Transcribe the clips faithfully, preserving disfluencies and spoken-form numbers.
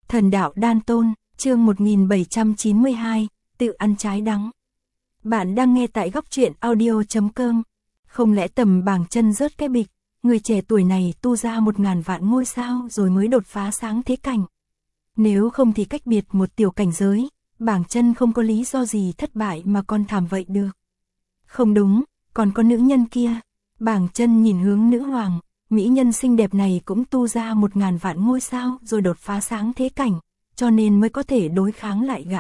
Thần đạo đan tôn, chương một nghìn bảy trăm chín mươi hai, tự ăn trái đắng. Bạn đang nghe tại góc truyện audio chấm com. Không lẽ tầm bảng chân rớt cái bịch, người trẻ tuổi này tu ra một ngàn vạn ngôi sao rồi mới đột phá sáng thế cảnh. Nếu không thì cách biệt một tiểu cảnh giới, bảng chân không có lý do gì thất bại mà còn thảm vậy được. Không đúng, còn có nữ nhân kia. Bảng chân nhìn hướng nữ hoàng, mỹ nhân xinh đẹp này cũng tu ra một ngàn vạn ngôi sao rồi đột phá sáng thế cảnh, cho nên mới có thể đối kháng lại gã.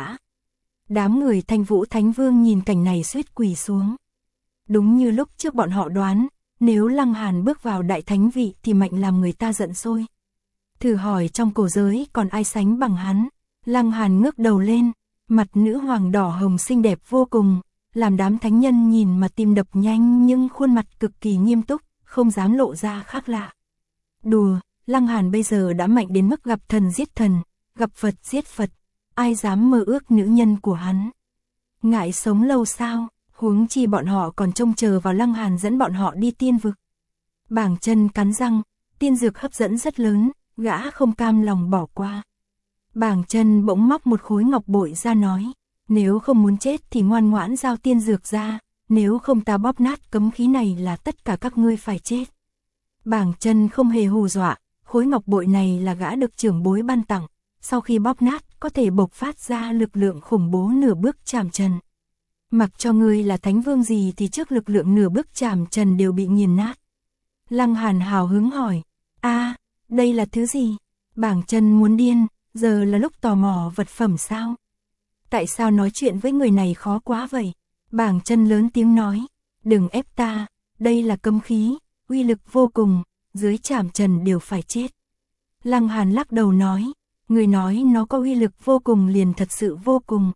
Đám người Thanh Vũ Thánh Vương nhìn cảnh này suýt quỳ xuống. Đúng như lúc trước bọn họ đoán, nếu Lăng Hàn bước vào đại thánh vị thì mạnh làm người ta giận sôi. Thử hỏi trong cổ giới còn ai sánh bằng hắn. Lăng Hàn ngước đầu lên, mặt nữ hoàng đỏ hồng xinh đẹp vô cùng, làm đám thánh nhân nhìn mà tim đập nhanh, nhưng khuôn mặt cực kỳ nghiêm túc, không dám lộ ra khác lạ. Đùa, Lăng Hàn bây giờ đã mạnh đến mức gặp thần giết thần, gặp Phật giết Phật, ai dám mơ ước nữ nhân của hắn. Ngại sống lâu sao, huống chi bọn họ còn trông chờ vào Lăng Hàn dẫn bọn họ đi tiên vực. Bảng chân cắn răng, tiên dược hấp dẫn rất lớn, gã không cam lòng bỏ qua. Bảng chân bỗng móc một khối ngọc bội ra nói, nếu không muốn chết thì ngoan ngoãn giao tiên dược ra, nếu không ta bóp nát cấm khí này là tất cả các ngươi phải chết. Bảng chân không hề hù dọa, khối ngọc bội này là gã được trưởng bối ban tặng, sau khi bóp nát có thể bộc phát ra lực lượng khủng bố nửa bước chạm trần. Mặc cho ngươi là thánh vương gì thì trước lực lượng nửa bước chạm trần đều bị nghiền nát. Lăng Hàn hào hứng hỏi, a, đây là thứ gì? Bảng chân muốn điên, giờ là lúc tò mò vật phẩm sao? Tại sao nói chuyện với người này khó quá vậy? Bảng chân lớn tiếng nói, đừng ép ta, đây là cấm khí, uy lực vô cùng, dưới chạm trần đều phải chết. Lăng Hàn lắc đầu nói, người nói nó có uy lực vô cùng liền thật sự vô cùng.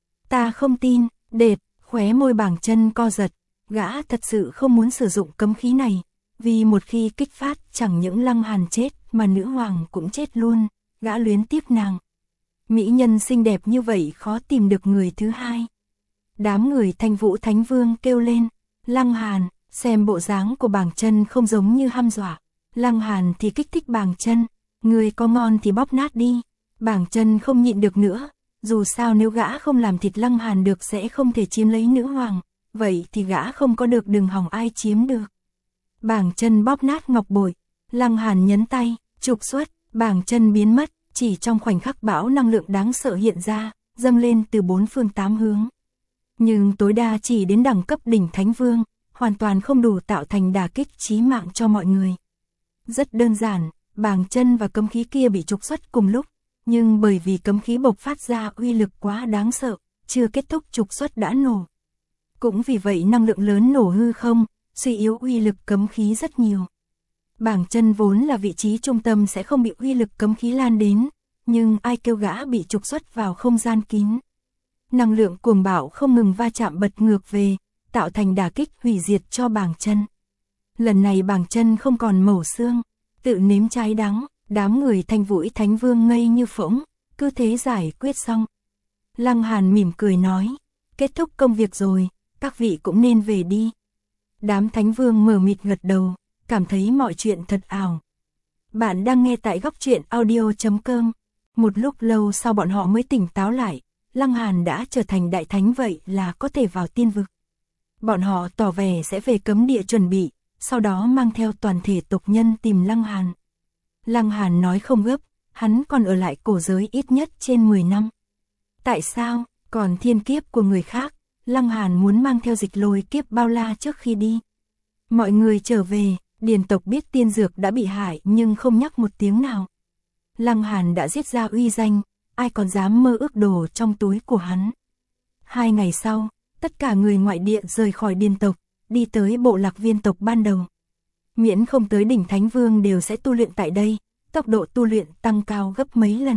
Ta không tin, đệt, khóe môi bảng chân co giật, gã thật sự không muốn sử dụng cấm khí này, vì một khi kích phát chẳng những Lăng Hàn chết mà nữ hoàng cũng chết luôn, gã luyến tiếc nàng. Mỹ nhân xinh đẹp như vậy khó tìm được người thứ hai. Đám người Thanh Vũ Thánh Vương kêu lên, Lăng Hàn, xem bộ dáng của bảng chân không giống như hăm dọa. Lăng Hàn thì kích thích bảng chân, người có ngon thì bóp nát đi. Bảng chân không nhịn được nữa, dù sao nếu gã không làm thịt Lăng Hàn được sẽ không thể chiếm lấy nữ hoàng, vậy thì gã không có được đừng hòng ai chiếm được. Bảng chân bóp nát ngọc bội, Lăng Hàn nhấn tay, trục xuất, bảng chân biến mất, chỉ trong khoảnh khắc bão năng lượng đáng sợ hiện ra, dâng lên từ bốn phương tám hướng. Nhưng tối đa chỉ đến đẳng cấp đỉnh thánh vương, hoàn toàn không đủ tạo thành đả kích chí mạng cho mọi người. Rất đơn giản, bảng chân và cấm khí kia bị trục xuất cùng lúc, nhưng bởi vì cấm khí bộc phát ra uy lực quá đáng sợ, chưa kết thúc trục xuất đã nổ. Cũng vì vậy năng lượng lớn nổ hư không, suy yếu uy lực cấm khí rất nhiều. Bảng chân vốn là vị trí trung tâm sẽ không bị uy lực cấm khí lan đến, nhưng ai kêu gã bị trục xuất vào không gian kín. Năng lượng cuồng bạo không ngừng va chạm bật ngược về, tạo thành đả kích hủy diệt cho bảng chân. Lần này bảng chân không còn mẩu xương, tự nếm trái đắng, đám người Thanh Vũ Thánh Vương ngây như phỗng, cứ thế giải quyết xong. Lăng Hàn mỉm cười nói, kết thúc công việc rồi, các vị cũng nên về đi. Đám Thánh Vương mờ mịt gật đầu, cảm thấy mọi chuyện thật ảo. Bạn đang nghe tại góc truyện audio chấm com. Một lúc lâu sau bọn họ mới tỉnh táo lại, Lăng Hàn đã trở thành đại thánh vậy là có thể vào tiên vực. Bọn họ tỏ vẻ sẽ về cấm địa chuẩn bị, sau đó mang theo toàn thể tộc nhân tìm Lăng Hàn. Lăng Hàn nói không gấp, hắn còn ở lại cổ giới ít nhất trên mười năm. Tại sao, còn thiên kiếp của người khác, Lăng Hàn muốn mang theo dịch lôi kiếp bao la trước khi đi. Mọi người trở về, điền tộc biết tiên dược đã bị hại nhưng không nhắc một tiếng nào. Lăng Hàn đã giết ra uy danh, ai còn dám mơ ước đồ trong túi của hắn. Hai ngày sau, tất cả người ngoại địa rời khỏi điền tộc, đi tới bộ lạc viên tộc ban đầu. Miễn không tới đỉnh Thánh Vương đều sẽ tu luyện tại đây, tốc độ tu luyện tăng cao gấp mấy lần.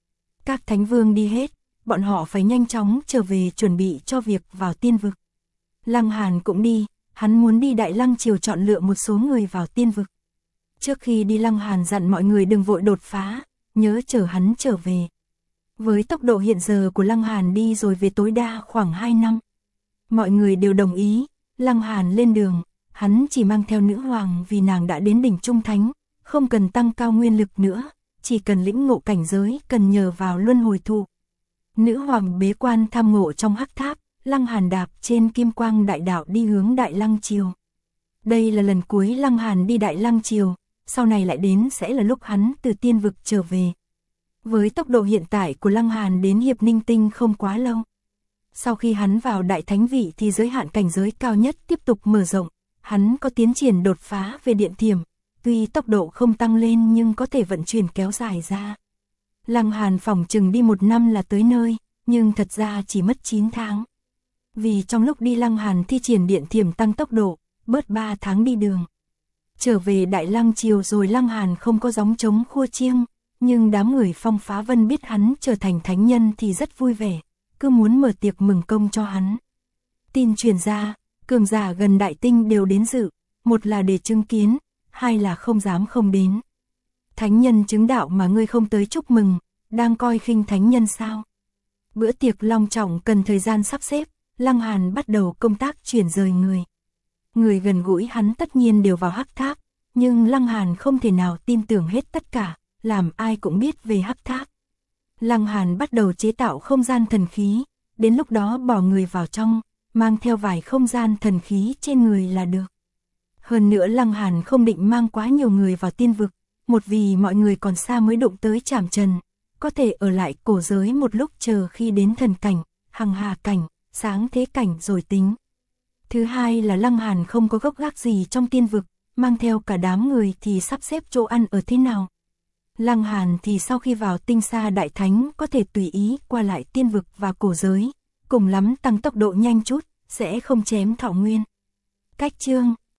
Các Thánh Vương đi hết, bọn họ phải nhanh chóng trở về chuẩn bị cho việc vào tiên vực. Lăng Hàn cũng đi, hắn muốn đi Đại Lăng Triều chọn lựa một số người vào tiên vực. Trước khi đi Lăng Hàn dặn mọi người đừng vội đột phá, nhớ chờ hắn trở về. Với tốc độ hiện giờ của Lăng Hàn đi rồi về tối đa khoảng hai năm. Mọi người đều đồng ý, Lăng Hàn lên đường, hắn chỉ mang theo nữ hoàng vì nàng đã đến đỉnh trung thánh, không cần tăng cao nguyên lực nữa, chỉ cần lĩnh ngộ cảnh giới cần nhờ vào luân hồi thụ. Nữ hoàng bế quan tham ngộ trong hắc tháp, Lăng Hàn đạp trên kim quang đại đạo đi hướng Đại Lăng Triều. Đây là lần cuối Lăng Hàn đi Đại Lăng Triều, sau này lại đến sẽ là lúc hắn từ tiên vực trở về. Với tốc độ hiện tại của Lăng Hàn đến Hiệp Ninh Tinh không quá lâu. Sau khi hắn vào Đại Thánh Vị thì giới hạn cảnh giới cao nhất tiếp tục mở rộng, hắn có tiến triển đột phá về điện thiểm, tuy tốc độ không tăng lên nhưng có thể vận chuyển kéo dài ra. Lăng Hàn phỏng chừng đi một năm là tới nơi, nhưng thật ra chỉ mất chín tháng. Vì trong lúc đi Lăng Hàn thi triển điện thiểm tăng tốc độ, bớt ba tháng đi đường. Trở về Đại Lăng Triều rồi Lăng Hàn không có gióng trống khua chiêng, nhưng đám người Phong Phá Vân biết hắn trở thành thánh nhân thì rất vui vẻ, cứ muốn mở tiệc mừng công cho hắn. Tin truyền ra, cường giả gần Đại Tinh đều đến dự, một là để chứng kiến, hai là không dám không đến. Thánh nhân chứng đạo mà ngươi không tới chúc mừng, đang coi khinh thánh nhân sao? Bữa tiệc long trọng cần thời gian sắp xếp, Lăng Hàn bắt đầu công tác chuyển rời người. Người gần gũi hắn tất nhiên đều vào hắc tháp, nhưng Lăng Hàn không thể nào tin tưởng hết tất cả, làm ai cũng biết về hắc tháp. Lăng Hàn bắt đầu chế tạo không gian thần khí, đến lúc đó bỏ người vào trong, mang theo vài không gian thần khí trên người là được. Hơn nữa Lăng Hàn không định mang quá nhiều người vào tiên vực, một vì mọi người còn xa mới đụng tới trảm trần, có thể ở lại cổ giới một lúc chờ khi đến thần cảnh, hằng hà cảnh, sáng thế cảnh rồi tính. Thứ hai là Lăng Hàn không có gốc gác gì trong tiên vực, mang theo cả đám người thì sắp xếp chỗ ăn ở thế nào. Lăng Hàn thì sau khi vào tinh sa đại thánh có thể tùy ý qua lại tiên vực và cổ giới, cùng lắm tăng tốc độ nhanh chút, sẽ không chém thọ nguyên. Cách chương